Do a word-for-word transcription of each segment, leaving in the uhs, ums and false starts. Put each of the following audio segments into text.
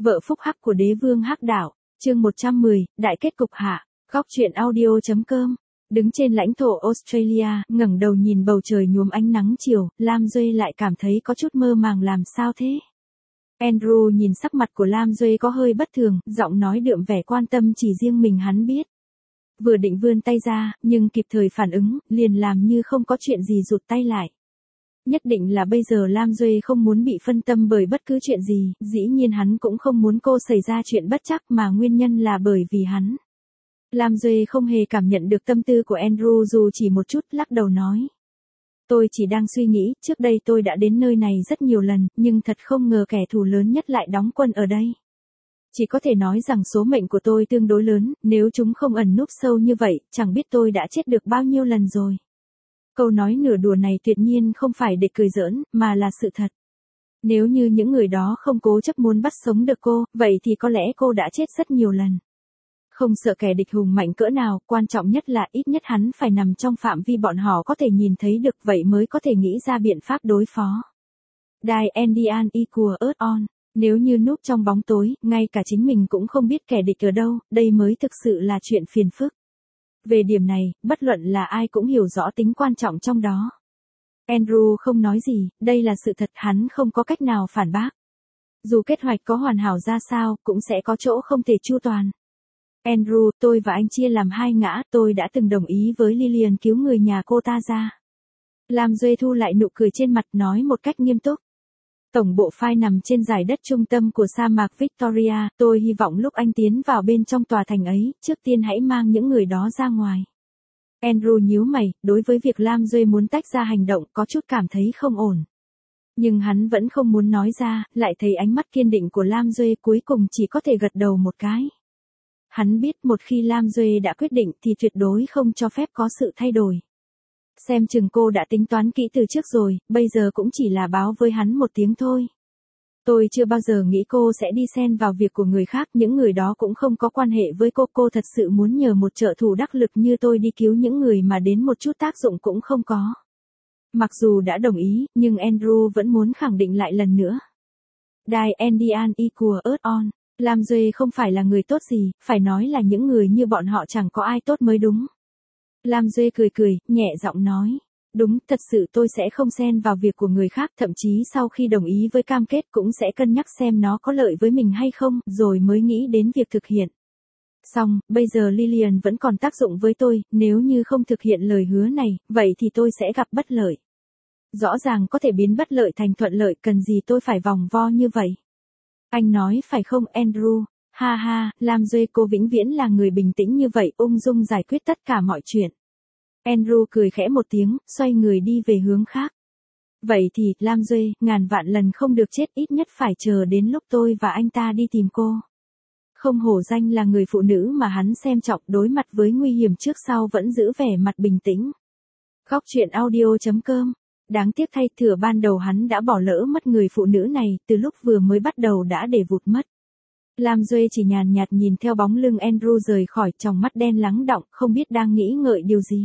Vợ phúc hắc của đế vương hắc đảo, chương một trăm mười, đại kết cục hạ, góc truyện audio.com. Đứng trên lãnh thổ Australia, ngẩng đầu nhìn bầu trời nhuốm ánh nắng chiều, Lam Duy lại cảm thấy có chút mơ màng làm sao thế. Andrew nhìn sắc mặt của Lam Duy có hơi bất thường, giọng nói đượm vẻ quan tâm chỉ riêng mình hắn biết. Vừa định vươn tay ra, nhưng kịp thời phản ứng, liền làm như không có chuyện gì rụt tay lại. Nhất định là bây giờ Lam Duy không muốn bị phân tâm bởi bất cứ chuyện gì, dĩ nhiên hắn cũng không muốn cô xảy ra chuyện bất trắc mà nguyên nhân là bởi vì hắn. Lam Duy không hề cảm nhận được tâm tư của Andrew dù chỉ một chút, lắc đầu nói. Tôi chỉ đang suy nghĩ, trước đây tôi đã đến nơi này rất nhiều lần, nhưng thật không ngờ kẻ thù lớn nhất lại đóng quân ở đây. Chỉ có thể nói rằng số mệnh của tôi tương đối lớn, nếu chúng không ẩn núp sâu như vậy, chẳng biết tôi đã chết được bao nhiêu lần rồi. Câu nói nửa đùa này tuyệt nhiên không phải để cười giỡn, mà là sự thật. Nếu như những người đó không cố chấp muốn bắt sống được cô, vậy thì có lẽ cô đã chết rất nhiều lần. Không sợ kẻ địch hùng mạnh cỡ nào, quan trọng nhất là ít nhất hắn phải nằm trong phạm vi bọn họ có thể nhìn thấy được, vậy mới có thể nghĩ ra biện pháp đối phó. Die Andian equal earth on. Nếu như núp trong bóng tối, ngay cả chính mình cũng không biết kẻ địch ở đâu, đây mới thực sự là chuyện phiền phức. Về điểm này, bất luận là ai cũng hiểu rõ tính quan trọng trong đó. Andrew không nói gì, đây là sự thật, hắn không có cách nào phản bác. Dù kế hoạch có hoàn hảo ra sao, cũng sẽ có chỗ không thể chu toàn. Andrew, tôi và anh chia làm hai ngã, tôi đã từng đồng ý với Lillian cứu người nhà cô ta ra. Lam Duy thu lại nụ cười trên mặt, nói một cách nghiêm túc. Tổng bộ phai nằm trên dải đất trung tâm của sa mạc Victoria, tôi hy vọng lúc anh tiến vào bên trong tòa thành ấy, trước tiên hãy mang những người đó ra ngoài. Andrew nhíu mày, đối với việc Lam Duy muốn tách ra hành động có chút cảm thấy không ổn. Nhưng hắn vẫn không muốn nói ra, lại thấy ánh mắt kiên định của Lam Duy cuối cùng chỉ có thể gật đầu một cái. Hắn biết một khi Lam Duy đã quyết định thì tuyệt đối không cho phép có sự thay đổi. Xem chừng cô đã tính toán kỹ từ trước rồi, bây giờ cũng chỉ là báo với hắn một tiếng thôi. Tôi chưa bao giờ nghĩ cô sẽ đi xen vào việc của người khác, những người đó cũng không có quan hệ với cô, cô thật sự muốn nhờ một trợ thủ đắc lực như tôi đi cứu những người mà đến một chút tác dụng cũng không có. Mặc dù đã đồng ý, nhưng Andrew vẫn muốn khẳng định lại lần nữa. Die Andian equal earth on. Lam Duy không phải là người tốt gì, phải nói là những người như bọn họ chẳng có ai tốt mới đúng. Lam Duy cười cười, nhẹ giọng nói. Đúng, thật sự tôi sẽ không xen vào việc của người khác, thậm chí sau khi đồng ý với cam kết cũng sẽ cân nhắc xem nó có lợi với mình hay không, rồi mới nghĩ đến việc thực hiện. Xong, bây giờ Lillian vẫn còn tác dụng với tôi, nếu như không thực hiện lời hứa này, vậy thì tôi sẽ gặp bất lợi. Rõ ràng có thể biến bất lợi thành thuận lợi, cần gì tôi phải vòng vo như vậy. Anh nói phải không Andrew? Ha ha, Lam Duy, cô vĩnh viễn là người bình tĩnh như vậy, ung dung giải quyết tất cả mọi chuyện. Andrew cười khẽ một tiếng, xoay người đi về hướng khác. Vậy thì, Lam Duy, ngàn vạn lần không được chết, ít nhất phải chờ đến lúc tôi và anh ta đi tìm cô. Không hổ danh là người phụ nữ mà hắn xem trọng, đối mặt với nguy hiểm trước sau vẫn giữ vẻ mặt bình tĩnh. Góc truyện audio.com. Đáng tiếc thay, thừa ban đầu hắn đã bỏ lỡ mất người phụ nữ này, từ lúc vừa mới bắt đầu đã để vụt mất. Lam Duy chỉ nhàn nhạt nhìn theo bóng lưng Andrew rời khỏi, tròng mắt đen lắng đọng, không biết đang nghĩ ngợi điều gì.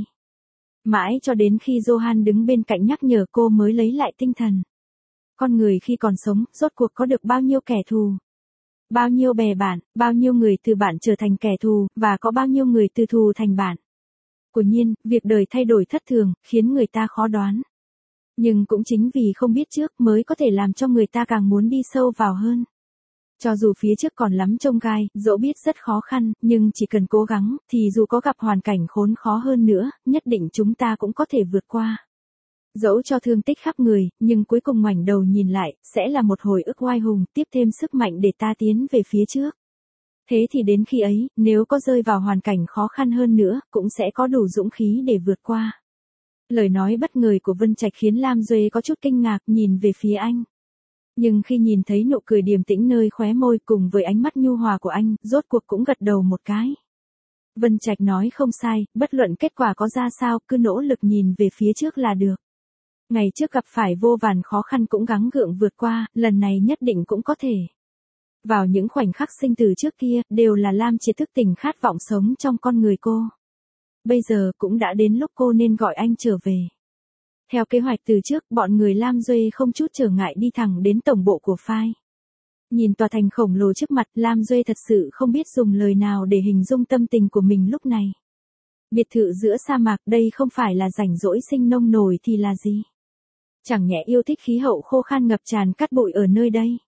Mãi cho đến khi Johan đứng bên cạnh nhắc nhở cô mới lấy lại tinh thần. Con người khi còn sống, rốt cuộc có được bao nhiêu kẻ thù? Bao nhiêu bè bạn, bao nhiêu người từ bạn trở thành kẻ thù, và có bao nhiêu người từ thù thành bạn? Quả nhiên, việc đời thay đổi thất thường, khiến người ta khó đoán. Nhưng cũng chính vì không biết trước mới có thể làm cho người ta càng muốn đi sâu vào hơn. Cho dù phía trước còn lắm chông gai, dẫu biết rất khó khăn, nhưng chỉ cần cố gắng, thì dù có gặp hoàn cảnh khốn khó hơn nữa, nhất định chúng ta cũng có thể vượt qua. Dẫu cho thương tích khắp người, nhưng cuối cùng ngoảnh đầu nhìn lại, sẽ là một hồi ức oai hùng, tiếp thêm sức mạnh để ta tiến về phía trước. Thế thì đến khi ấy, nếu có rơi vào hoàn cảnh khó khăn hơn nữa, cũng sẽ có đủ dũng khí để vượt qua. Lời nói bất ngờ của Vân Trạch khiến Lam Duy có chút kinh ngạc, nhìn về phía anh. Nhưng khi nhìn thấy nụ cười điềm tĩnh nơi khóe môi cùng với ánh mắt nhu hòa của anh, rốt cuộc cũng gật đầu một cái. Vân Trạch nói không sai, bất luận kết quả có ra sao, cứ nỗ lực nhìn về phía trước là được. Ngày trước gặp phải vô vàn khó khăn cũng gắng gượng vượt qua, lần này nhất định cũng có thể. Vào những khoảnh khắc sinh tử trước kia, đều là Lam Triệt thức tỉnh khát vọng sống trong con người cô. Bây giờ cũng đã đến lúc cô nên gọi anh trở về. Theo kế hoạch từ trước, bọn người Lam Duy không chút trở ngại đi thẳng đến tổng bộ của phai. Nhìn tòa thành khổng lồ trước mặt, Lam Duê thật sự không biết dùng lời nào để hình dung tâm tình của mình lúc này. Biệt thự giữa sa mạc, đây không phải là rảnh rỗi sinh nông nổi thì là gì? Chẳng nhẽ yêu thích khí hậu khô khan ngập tràn cát bụi ở nơi đây.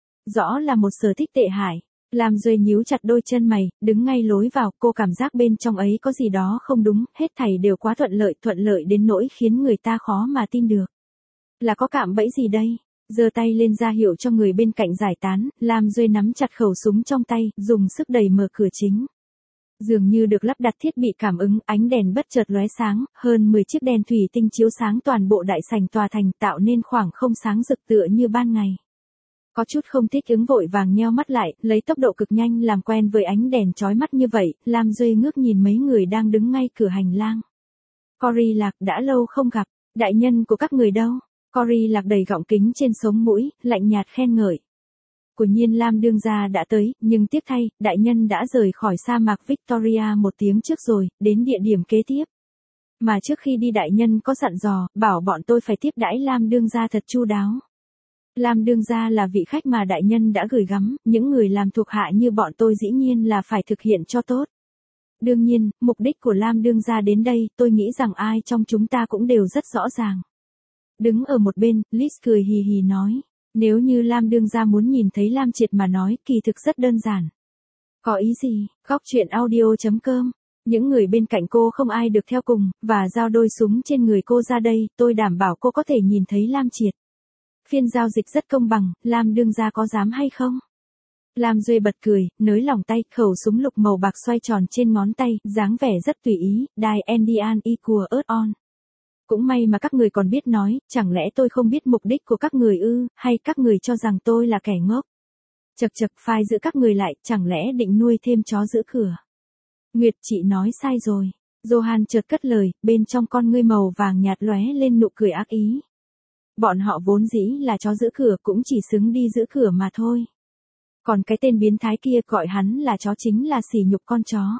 Rõ là một sở thích tệ hại. Lam Duê nhíu chặt đôi chân mày, đứng ngay lối vào, cô cảm giác bên trong ấy có gì đó không đúng, hết thảy đều quá thuận lợi, thuận lợi đến nỗi khiến người ta khó mà tin được. Là có cạm bẫy gì đây? Giơ tay lên ra hiệu cho người bên cạnh giải tán, Lam Duê nắm chặt khẩu súng trong tay, dùng sức đẩy mở cửa chính. Dường như được lắp đặt thiết bị cảm ứng, ánh đèn bất chợt lóe sáng, hơn mười chiếc đèn thủy tinh chiếu sáng toàn bộ đại sảnh tòa thành, tạo nên khoảng không sáng rực tựa như ban ngày. Có chút không thích ứng vội vàng nheo mắt lại, lấy tốc độ cực nhanh làm quen với ánh đèn chói mắt như vậy, Lam Duê ngước nhìn mấy người đang đứng ngay cửa hành lang. Cory Lạc, đã lâu không gặp, đại nhân của các người đâu? Cory Lạc đầy gọng kính trên sống mũi, lạnh nhạt khen ngợi. Của nhiên Lam đương gia đã tới, nhưng tiếc thay, đại nhân đã rời khỏi sa mạc Victoria một tiếng trước rồi, đến địa điểm kế tiếp. Mà trước khi đi đại nhân có dặn dò, bảo bọn tôi phải tiếp đãi Lam đương gia thật chu đáo. Lam đương gia là vị khách mà đại nhân đã gửi gắm, những người làm thuộc hạ như bọn tôi dĩ nhiên là phải thực hiện cho tốt. Đương nhiên, mục đích của Lam đương gia đến đây, tôi nghĩ rằng ai trong chúng ta cũng đều rất rõ ràng. Đứng ở một bên, Liz cười hì hì nói, nếu như Lam đương gia muốn nhìn thấy Lam Triệt mà nói, kỳ thực rất đơn giản. Có ý gì? Góc truyện audio chấm com. Những người bên cạnh cô không ai được theo cùng, và giao đôi súng trên người cô ra đây, tôi đảm bảo cô có thể nhìn thấy Lam Triệt. Phiên giao dịch rất công bằng, Lam đương gia có dám hay không? Lam Duê bật cười, nới lỏng tay, khẩu súng lục màu bạc xoay tròn trên ngón tay, dáng vẻ rất tùy ý, Die Endian equal earth on. Cũng may mà các người còn biết nói, chẳng lẽ tôi không biết mục đích của các người ư, hay các người cho rằng tôi là kẻ ngốc? Chật chật, phai giữ các người lại, chẳng lẽ định nuôi thêm chó giữ cửa? Nguyệt, chị nói sai rồi. Johan chợt cất lời, bên trong con ngươi màu vàng nhạt lóe lên nụ cười ác ý. Bọn họ vốn dĩ là chó giữ cửa, cũng chỉ xứng đi giữ cửa mà thôi. Còn cái tên biến thái kia gọi hắn là chó chính là sỉ nhục con chó.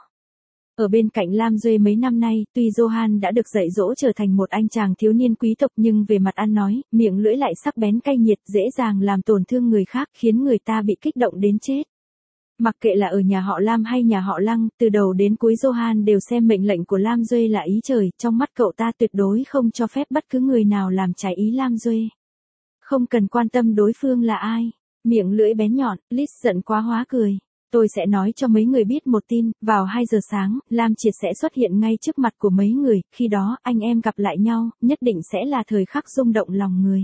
Ở bên cạnh Lam Duê mấy năm nay, tuy Johan đã được dạy dỗ trở thành một anh chàng thiếu niên quý tộc nhưng về mặt ăn nói, miệng lưỡi lại sắc bén cay nghiệt, dễ dàng làm tổn thương người khác, khiến người ta bị kích động đến chết. Mặc kệ là ở nhà họ Lam hay nhà họ Lăng, từ đầu đến cuối Johan đều xem mệnh lệnh của Lam Duê là ý trời, trong mắt cậu ta tuyệt đối không cho phép bất cứ người nào làm trái ý Lam Duê. Không cần quan tâm đối phương là ai. Miệng lưỡi bén nhọn, Liz giận quá hóa cười. Tôi sẽ nói cho mấy người biết một tin, vào hai giờ sáng, Lam Triệt sẽ xuất hiện ngay trước mặt của mấy người, khi đó anh em gặp lại nhau, nhất định sẽ là thời khắc rung động lòng người.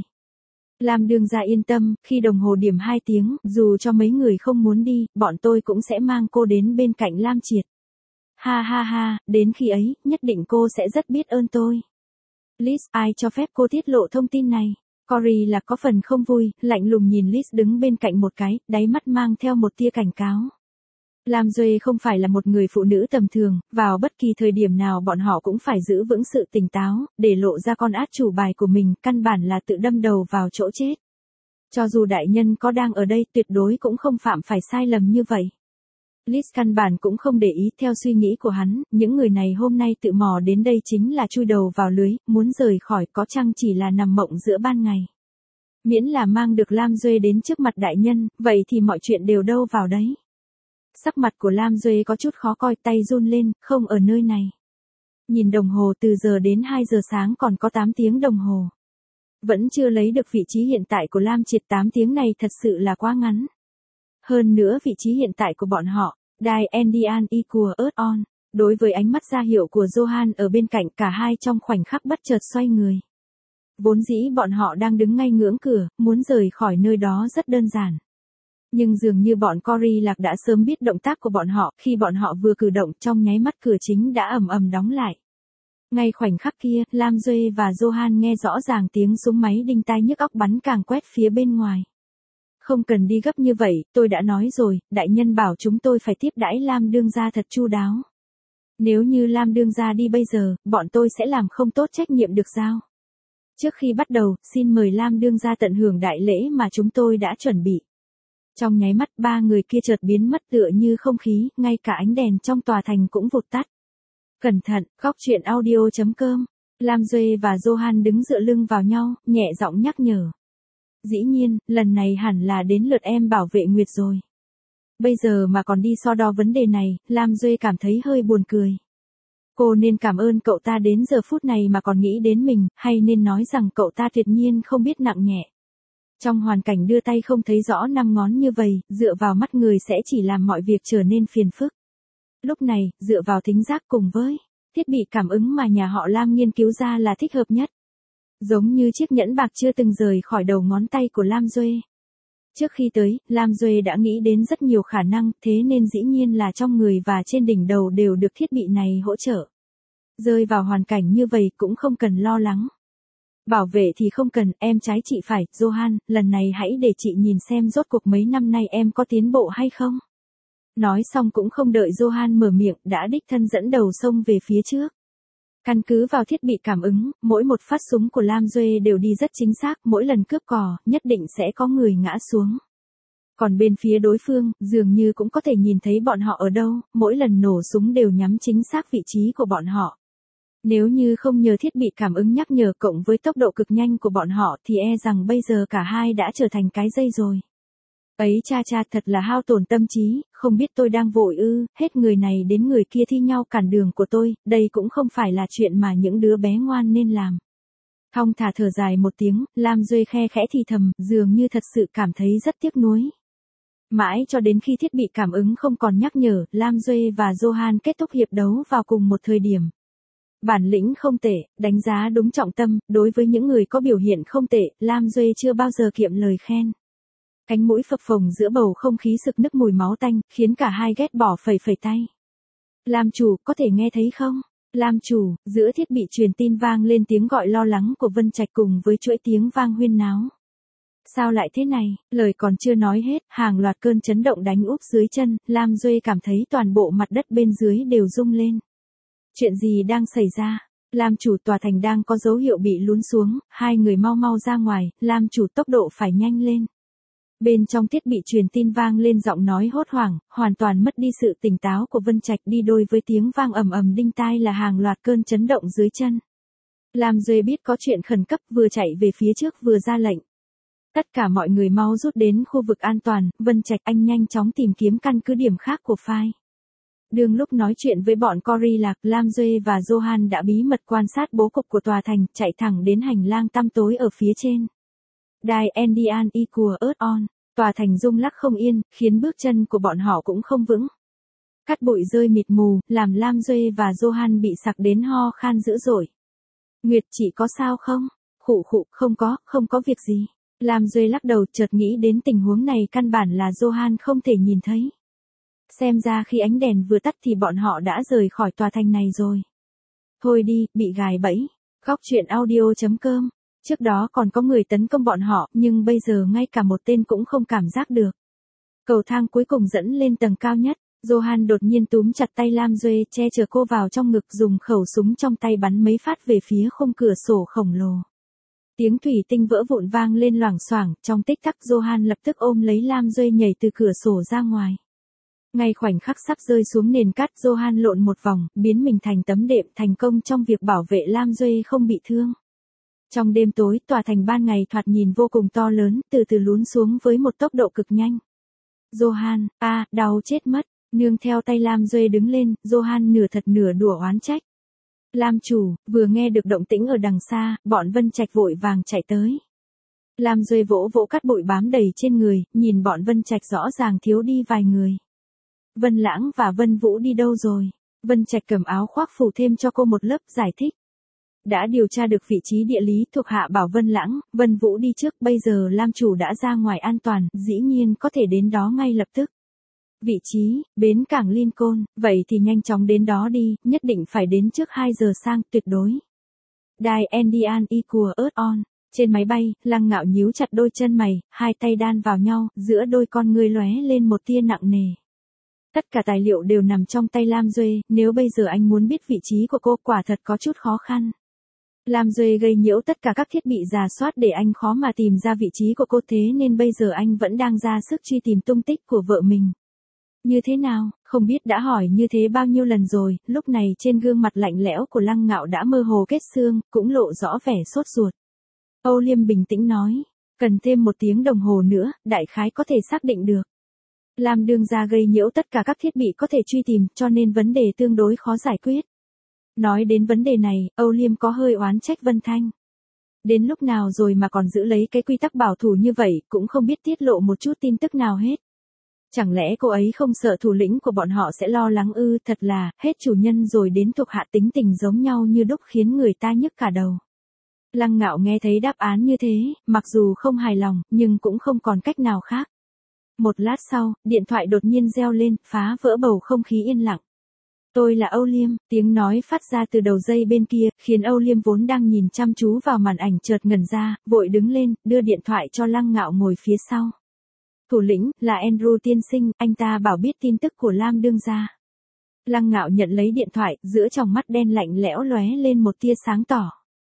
Lam đương gia yên tâm, khi đồng hồ điểm hai tiếng, dù cho mấy người không muốn đi, bọn tôi cũng sẽ mang cô đến bên cạnh Lam Triệt. Ha ha ha, đến khi ấy, nhất định cô sẽ rất biết ơn tôi. Liz, ai cho phép cô tiết lộ thông tin này? Cory là có phần không vui, lạnh lùng nhìn Liz đứng bên cạnh một cái, đáy mắt mang theo một tia cảnh cáo. Lam Duê không phải là một người phụ nữ tầm thường, vào bất kỳ thời điểm nào bọn họ cũng phải giữ vững sự tỉnh táo, để lộ ra con át chủ bài của mình, căn bản là tự đâm đầu vào chỗ chết. Cho dù đại nhân có đang ở đây, tuyệt đối cũng không phạm phải sai lầm như vậy. Liz căn bản cũng không để ý, theo suy nghĩ của hắn, những người này hôm nay tự mò đến đây chính là chui đầu vào lưới, muốn rời khỏi có chăng chỉ là nằm mộng giữa ban ngày. Miễn là mang được Lam Duê đến trước mặt đại nhân, vậy thì mọi chuyện đều đâu vào đấy. Sắc mặt của Lam Duê có chút khó coi, tay run lên, không ở nơi này. Nhìn đồng hồ, từ giờ đến hai giờ sáng còn có tám tiếng đồng hồ. Vẫn chưa lấy được vị trí hiện tại của Lam Triệt, tám tiếng này thật sự là quá ngắn. Hơn nữa vị trí hiện tại của bọn họ, Die Endian equal earth on, đối với ánh mắt ra hiệu của Johan ở bên cạnh, cả hai trong khoảnh khắc bất chợt xoay người. Vốn dĩ bọn họ đang đứng ngay ngưỡng cửa, muốn rời khỏi nơi đó rất đơn giản. Nhưng dường như bọn Cory Lạc đã sớm biết động tác của bọn họ, khi bọn họ vừa cử động trong nháy mắt cửa chính đã ầm ầm đóng lại. Ngay khoảnh khắc kia, Lam Duê và Johan nghe rõ ràng tiếng súng máy đinh tai nhức óc bắn càng quét phía bên ngoài. Không cần đi gấp như vậy, tôi đã nói rồi, đại nhân bảo chúng tôi phải tiếp đãi Lam đương gia thật chu đáo. Nếu như Lam đương gia đi bây giờ, bọn tôi sẽ làm không tốt trách nhiệm được giao. Trước khi bắt đầu, xin mời Lam đương gia tận hưởng đại lễ mà chúng tôi đã chuẩn bị. Trong nháy mắt, ba người kia chợt biến mất tựa như không khí, ngay cả ánh đèn trong tòa thành cũng vụt tắt. Cẩn thận, góc truyện audio chấm com. Lam Duê và Johan đứng dựa lưng vào nhau, nhẹ giọng nhắc nhở. Dĩ nhiên, lần này hẳn là đến lượt em bảo vệ Nguyệt rồi. Bây giờ mà còn đi so đo vấn đề này, Lam Duê cảm thấy hơi buồn cười. Cô nên cảm ơn cậu ta đến giờ phút này mà còn nghĩ đến mình, hay nên nói rằng cậu ta tuyệt nhiên không biết nặng nhẹ. Trong hoàn cảnh đưa tay không thấy rõ năm ngón như vậy, dựa vào mắt người sẽ chỉ làm mọi việc trở nên phiền phức. Lúc này, dựa vào thính giác cùng với thiết bị cảm ứng mà nhà họ Lam nghiên cứu ra là thích hợp nhất. Giống như chiếc nhẫn bạc chưa từng rời khỏi đầu ngón tay của Lam Duê. Trước khi tới, Lam Duê đã nghĩ đến rất nhiều khả năng, thế nên dĩ nhiên là trong người và trên đỉnh đầu đều được thiết bị này hỗ trợ. Rơi vào hoàn cảnh như vậy cũng không cần lo lắng. Bảo vệ thì không cần, em trái chị phải, Johan, lần này hãy để chị nhìn xem rốt cuộc mấy năm nay em có tiến bộ hay không. Nói xong cũng không đợi Johan mở miệng, đã đích thân dẫn đầu xông về phía trước. Căn cứ vào thiết bị cảm ứng, mỗi một phát súng của Lam Duê đều đi rất chính xác, mỗi lần cướp cò, nhất định sẽ có người ngã xuống. Còn bên phía đối phương, dường như cũng có thể nhìn thấy bọn họ ở đâu, mỗi lần nổ súng đều nhắm chính xác vị trí của bọn họ. Nếu như không nhờ thiết bị cảm ứng nhắc nhở cộng với tốc độ cực nhanh của bọn họ thì e rằng bây giờ cả hai đã trở thành cái dây rồi. Ấy cha cha thật là hao tổn tâm trí, không biết tôi đang vội ư, hết người này đến người kia thi nhau cản đường của tôi, đây cũng không phải là chuyện mà những đứa bé ngoan nên làm. Thong thả thở dài một tiếng, Lam Duê khe khẽ thì thầm, dường như thật sự cảm thấy rất tiếc nuối. Mãi cho đến khi thiết bị cảm ứng không còn nhắc nhở, Lam Duê và Johan kết thúc hiệp đấu vào cùng một thời điểm. Bản lĩnh không tệ, đánh giá đúng trọng tâm, đối với những người có biểu hiện không tệ, Lam Duê chưa bao giờ kiệm lời khen. Cánh mũi phập phồng giữa bầu không khí sực nức mùi máu tanh, khiến cả hai ghét bỏ phẩy phẩy tay. Lam chủ, có thể nghe thấy không? Lam chủ, giữa thiết bị truyền tin vang lên tiếng gọi lo lắng của Vân Trạch cùng với chuỗi tiếng vang huyên náo. Sao lại thế này? Lời còn chưa nói hết, hàng loạt cơn chấn động đánh úp dưới chân, Lam Duê cảm thấy toàn bộ mặt đất bên dưới đều rung lên. Chuyện gì đang xảy ra? Lam chủ, tòa thành đang có dấu hiệu bị lún xuống, hai người mau mau ra ngoài, Lam chủ tốc độ phải nhanh lên. Bên trong thiết bị truyền tin vang lên giọng nói hốt hoảng, hoàn toàn mất đi sự tỉnh táo của Vân Trạch, đi đôi với tiếng vang ầm ầm đinh tai là hàng loạt cơn chấn động dưới chân. Lam Duê biết có chuyện khẩn cấp, vừa chạy về phía trước vừa ra lệnh. Tất cả mọi người mau rút đến khu vực an toàn, Vân Trạch, anh nhanh chóng tìm kiếm căn cứ điểm khác của phái. Đương lúc nói chuyện với bọn Cory Lạc, Lam Duê và Johan đã bí mật quan sát bố cục của tòa thành, chạy thẳng đến hành lang tăm tối ở phía trên. Đài Endian Equal Earth On, tòa thành rung lắc không yên, khiến bước chân của bọn họ cũng không vững. Cát bụi rơi mịt mù, làm Lam Duê và Johan bị sặc đến ho khan dữ dội. Nguyệt, chị có sao không? Khụ khụ, không có, không có việc gì. Lam Duê lắc đầu, chợt nghĩ đến tình huống này căn bản là Johan không thể nhìn thấy. Xem ra khi ánh đèn vừa tắt thì bọn họ đã rời khỏi tòa thành này rồi. Thôi đi, bị gài bẫy. Góc truyện audio chấm com. Trước đó còn có người tấn công bọn họ, nhưng bây giờ ngay cả một tên cũng không cảm giác được. Cầu thang cuối cùng dẫn lên tầng cao nhất. Johan đột nhiên túm chặt tay Lam Duê, che chở cô vào trong ngực, dùng khẩu súng trong tay bắn mấy phát về phía khung cửa sổ khổng lồ. Tiếng thủy tinh vỡ vụn vang lên loảng xoảng, trong tích tắc Johan lập tức ôm lấy Lam Duê nhảy từ cửa sổ ra ngoài. Ngay khoảnh khắc sắp rơi xuống nền cát, Johan lộn một vòng, biến mình thành tấm đệm, thành công trong việc bảo vệ Lam Duê không bị thương. Trong đêm tối, tòa thành ban ngày thoạt nhìn vô cùng to lớn, từ từ lún xuống với một tốc độ cực nhanh. Johan, a, à, đau chết mất, nương theo tay Lam Duê đứng lên, Johan nửa thật nửa đùa oán trách. Lam chủ, vừa nghe được động tĩnh ở đằng xa, bọn Vân Trạch vội vàng chạy tới. Lam Duê vỗ vỗ cát bụi bám đầy trên người, nhìn bọn Vân Trạch rõ ràng thiếu đi vài người. Vân Lãng và Vân Vũ đi đâu rồi? Vân Trạch cầm áo khoác phủ thêm cho cô một lớp, giải thích. Đã điều tra được vị trí địa lý, thuộc hạ bảo Vân Lãng, Vân Vũ đi trước, bây giờ Lam chủ đã ra ngoài an toàn, dĩ nhiên có thể đến đó ngay lập tức. Vị trí, bến cảng Lincoln, vậy thì nhanh chóng đến đó đi, nhất định phải đến trước hai giờ sang, tuyệt đối. Đài Endian Equal Earth On, trên máy bay, Lăng Ngạo nhíu chặt đôi chân mày, hai tay đan vào nhau, giữa đôi con ngươi lóe lên một tia nặng nề. Tất cả tài liệu đều nằm trong tay Lam Duê, nếu bây giờ anh muốn biết vị trí của cô quả thật có chút khó khăn. Lam Duê gây nhiễu tất cả các thiết bị rà soát để anh khó mà tìm ra vị trí của cô, thế nên bây giờ anh vẫn đang ra sức truy tìm tung tích của vợ mình. Như thế nào, không biết đã hỏi như thế bao nhiêu lần rồi, lúc này trên gương mặt lạnh lẽo của Lăng Ngạo đã mơ hồ kết xương, cũng lộ rõ vẻ sốt ruột. Âu Liêm bình tĩnh nói, Cần thêm một tiếng đồng hồ nữa, đại khái có thể xác định được. Lam đương gia gây nhiễu tất cả các thiết bị có thể truy tìm, cho nên vấn đề tương đối khó giải quyết. Nói đến vấn đề này, Âu Liêm có hơi oán trách Vân Thanh. Đến lúc nào rồi mà còn giữ lấy cái quy tắc bảo thủ như vậy, cũng không biết tiết lộ một chút tin tức nào hết. Chẳng lẽ cô ấy không sợ thủ lĩnh của bọn họ sẽ lo lắng ư? Thật là, hết chủ nhân rồi đến thuộc hạ tính tình giống nhau như đúc khiến người ta nhức cả đầu. Lăng Ngạo nghe thấy đáp án như thế, mặc dù không hài lòng, nhưng cũng không còn cách nào khác. Một lát sau, điện thoại đột nhiên reo lên, phá vỡ bầu không khí yên lặng. Tôi là Âu Liêm, tiếng nói phát ra từ đầu dây bên kia, khiến Âu Liêm vốn đang nhìn chăm chú vào màn ảnh chợt ngẩn ra, vội đứng lên, đưa điện thoại cho Lăng Ngạo ngồi phía sau. Thủ lĩnh, là Andrew tiên sinh, anh ta bảo biết tin tức của Lam đương gia. Lăng Ngạo nhận lấy điện thoại, giữa tròng mắt đen lạnh lẽo lóe lên một tia sáng tỏ.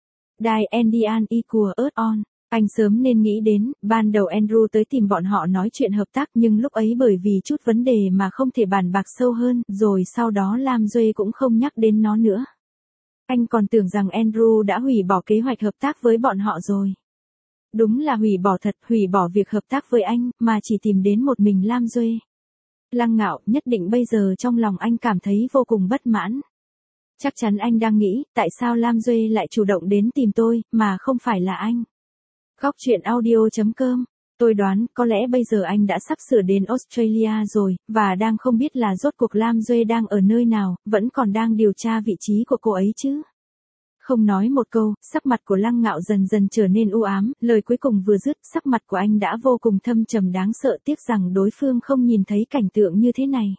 Đài Andian equal earth on. Anh sớm nên nghĩ đến, ban đầu Andrew tới tìm bọn họ nói chuyện hợp tác nhưng lúc ấy bởi vì chút vấn đề mà không thể bàn bạc sâu hơn, rồi sau đó Lam Duê cũng không nhắc đến nó nữa. Anh còn tưởng rằng Andrew đã hủy bỏ kế hoạch hợp tác với bọn họ rồi. Đúng là hủy bỏ thật, hủy bỏ việc hợp tác với anh, mà chỉ tìm đến một mình Lam Duê. Lăng Ngạo, nhất định bây giờ trong lòng anh cảm thấy vô cùng bất mãn. Chắc chắn anh đang nghĩ, tại sao Lam Duê lại chủ động đến tìm tôi, mà không phải là anh. Góc truyện audio chấm com. Tôi đoán, có lẽ bây giờ anh đã sắp sửa đến Australia rồi, và đang không biết là rốt cuộc Lam Duê đang ở nơi nào, vẫn còn đang điều tra vị trí của cô ấy chứ. Không nói một câu, sắc mặt của Lăng Ngạo dần dần trở nên u ám, lời cuối cùng vừa dứt, sắc mặt của anh đã vô cùng thâm trầm đáng sợ, tiếc rằng đối phương không nhìn thấy cảnh tượng như thế này.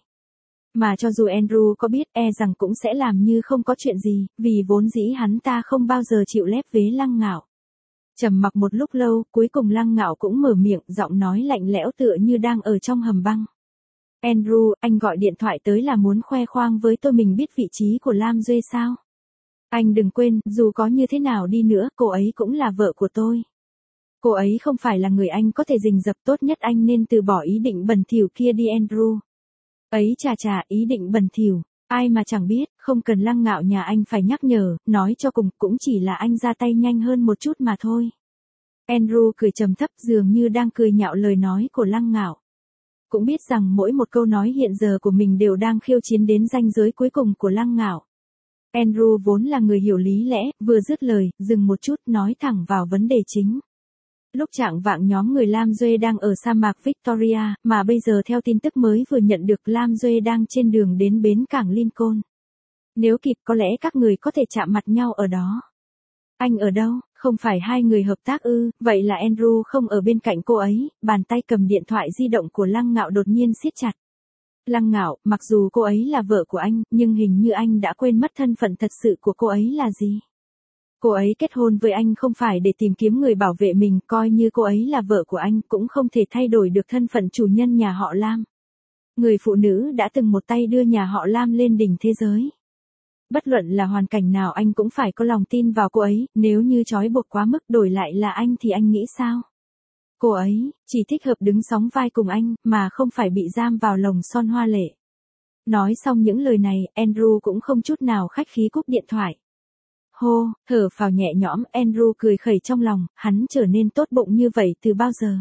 Mà cho dù Andrew có biết, e rằng cũng sẽ làm như không có chuyện gì, vì vốn dĩ hắn ta không bao giờ chịu lép vế Lăng Ngạo. Trầm mặc một lúc lâu, cuối cùng Lăng Ngạo cũng mở miệng, giọng nói lạnh lẽo tựa như đang ở trong hầm băng. Andrew, anh gọi điện thoại tới là muốn khoe khoang với tôi mình biết vị trí của Lam Duê sao? Anh đừng quên, dù có như thế nào đi nữa, cô ấy cũng là vợ của tôi. Cô ấy không phải là người anh có thể rình rập, tốt nhất anh nên từ bỏ ý định bẩn thỉu kia đi Andrew. Ấy chà chà, ý định bẩn thỉu, ai mà chẳng biết, không cần Lăng Ngạo nhà anh phải nhắc nhở, nói cho cùng, cũng chỉ là anh ra tay nhanh hơn một chút mà thôi. Andrew cười trầm thấp dường như đang cười nhạo lời nói của Lăng Ngạo. Cũng biết rằng mỗi một câu nói hiện giờ của mình đều đang khiêu chiến đến ranh giới cuối cùng của Lăng Ngạo. Andrew vốn là người hiểu lý lẽ, vừa dứt lời, dừng một chút, nói thẳng vào vấn đề chính. Lúc trạng vạng nhóm người Lam Duê đang ở sa mạc Victoria, mà bây giờ theo tin tức mới vừa nhận được Lam Duê đang trên đường đến bến cảng Lincoln. Nếu kịp có lẽ các người có thể chạm mặt nhau ở đó. Anh ở đâu? Không phải hai người hợp tác ư? Vậy là Andrew không ở bên cạnh cô ấy, bàn tay cầm điện thoại di động của Lăng Ngạo đột nhiên siết chặt. Lăng Ngạo, mặc dù cô ấy là vợ của anh, nhưng hình như anh đã quên mất thân phận thật sự của cô ấy là gì. Cô ấy kết hôn với anh không phải để tìm kiếm người bảo vệ mình, coi như cô ấy là vợ của anh cũng không thể thay đổi được thân phận chủ nhân nhà họ Lam. Người phụ nữ đã từng một tay đưa nhà họ Lam lên đỉnh thế giới. Bất luận là hoàn cảnh nào anh cũng phải có lòng tin vào cô ấy, nếu như trói buộc quá mức đổi lại là anh thì anh nghĩ sao? Cô ấy, chỉ thích hợp đứng sóng vai cùng anh, mà không phải bị giam vào lồng son hoa lệ. Nói xong những lời này, Andrew cũng không chút nào khách khí cúp điện thoại. Hô, thở phào nhẹ nhõm, Andrew cười khẩy trong lòng, hắn trở nên tốt bụng như vậy từ bao giờ?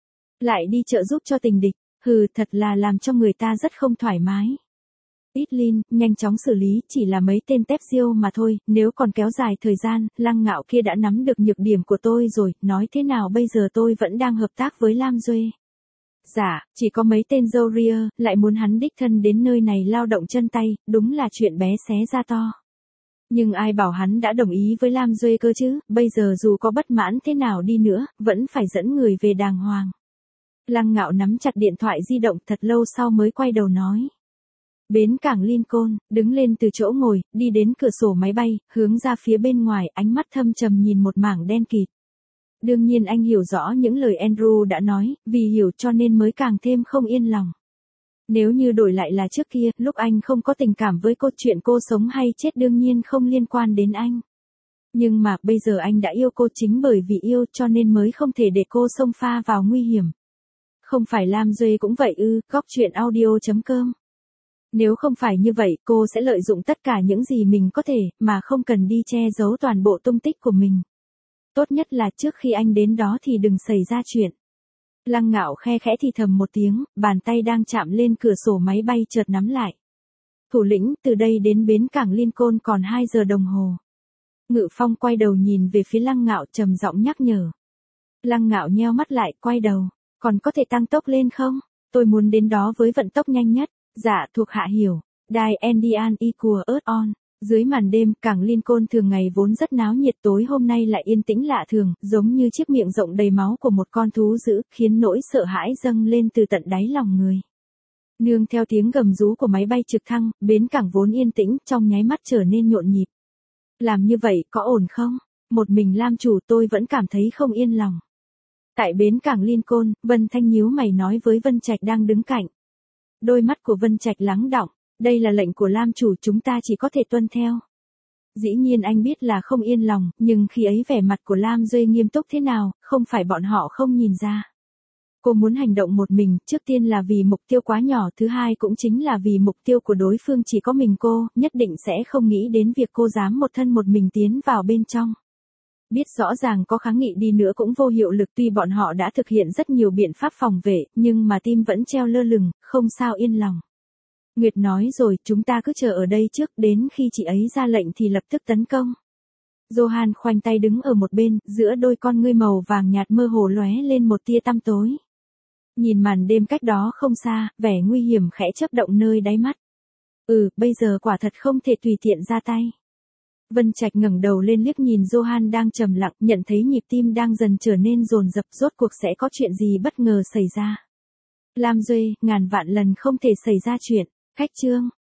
Lại đi trợ giúp cho tình địch, hừ, thật là làm cho người ta rất không thoải mái. Itlin, nhanh chóng xử lý, chỉ là mấy tên tép diêu mà thôi, nếu còn kéo dài thời gian, Lăng Ngạo kia đã nắm được nhược điểm của tôi rồi, nói thế nào bây giờ tôi vẫn đang hợp tác với Lam Duê. Dạ, chỉ có mấy tên dâu ria, lại muốn hắn đích thân đến nơi này lao động chân tay, đúng là chuyện bé xé ra to. Nhưng ai bảo hắn đã đồng ý với Lam Duê cơ chứ, bây giờ dù có bất mãn thế nào đi nữa, vẫn phải dẫn người về đàng hoàng. Lăng Ngạo nắm chặt điện thoại di động thật lâu sau mới quay đầu nói. Bến cảng Lincoln, đứng lên từ chỗ ngồi, đi đến cửa sổ máy bay, hướng ra phía bên ngoài, ánh mắt thâm trầm nhìn một mảng đen kịt. Đương nhiên anh hiểu rõ những lời Andrew đã nói, vì hiểu cho nên mới càng thêm không yên lòng. Nếu như đổi lại là trước kia, lúc anh không có tình cảm với cô, chuyện cô sống hay chết đương nhiên không liên quan đến anh. Nhưng mà bây giờ anh đã yêu cô, chính bởi vì yêu cho nên mới không thể để cô xông pha vào nguy hiểm. Không phải Lam Duê cũng vậy ư? Góc truyện audio chấm com. Nếu không phải như vậy, cô sẽ lợi dụng tất cả những gì mình có thể, mà không cần đi che giấu toàn bộ tung tích của mình. Tốt nhất là trước khi anh đến đó thì đừng xảy ra chuyện. Lăng Ngạo khe khẽ thì thầm một tiếng, bàn tay đang chạm lên cửa sổ máy bay chợt nắm lại. Thủ lĩnh, từ đây đến bến cảng Lincoln còn hai giờ đồng hồ. Ngự Phong quay đầu nhìn về phía Lăng Ngạo trầm giọng nhắc nhở. Lăng Ngạo nheo mắt lại, quay đầu. Còn có thể tăng tốc lên không? Tôi muốn đến đó với vận tốc nhanh nhất. Dạ, thuộc hạ hiểu. Đài Indian Equal Earth On. Dưới màn đêm, cảng Lincoln thường ngày vốn rất náo nhiệt, tối hôm nay lại yên tĩnh lạ thường, giống như chiếc miệng rộng đầy máu của một con thú dữ, khiến nỗi sợ hãi dâng lên từ tận đáy lòng người. Nương theo tiếng gầm rú của máy bay trực thăng, bến cảng vốn yên tĩnh, trong nháy mắt trở nên nhộn nhịp. Làm như vậy có ổn không? Một mình Lam chủ tôi vẫn cảm thấy không yên lòng. Tại bến cảng Lincoln, Vân Thanh nhíu mày nói với Vân Trạch đang đứng cạnh. Đôi mắt của Vân Trạch lắng đọng. Đây là lệnh của Lam chủ, chúng ta chỉ có thể tuân theo. Dĩ nhiên anh biết là không yên lòng, nhưng khi ấy vẻ mặt của Lam Duy nghiêm túc thế nào, không phải bọn họ không nhìn ra. Cô muốn hành động một mình, trước tiên là vì mục tiêu quá nhỏ, thứ hai cũng chính là vì mục tiêu của đối phương chỉ có mình cô, nhất định sẽ không nghĩ đến việc cô dám một thân một mình tiến vào bên trong. Biết rõ ràng có kháng nghị đi nữa cũng vô hiệu lực, tuy bọn họ đã thực hiện rất nhiều biện pháp phòng vệ, nhưng mà tim vẫn treo lơ lửng, không sao yên lòng. Nguyệt nói rồi, chúng ta cứ chờ ở đây trước, đến khi chị ấy ra lệnh thì lập tức tấn công. Johan khoanh tay đứng ở một bên, giữa đôi con ngươi màu vàng nhạt mơ hồ lóe lên một tia tăm tối. Nhìn màn đêm cách đó không xa, vẻ nguy hiểm khẽ chớp động nơi đáy mắt. Ừ, bây giờ quả thật không thể tùy tiện ra tay. Vân Trạch ngẩng đầu lên liếc nhìn Johan đang trầm lặng, nhận thấy nhịp tim đang dần trở nên dồn dập, rốt cuộc sẽ có chuyện gì bất ngờ xảy ra. Lam Duy, ngàn vạn lần không thể xảy ra chuyện. Cách chương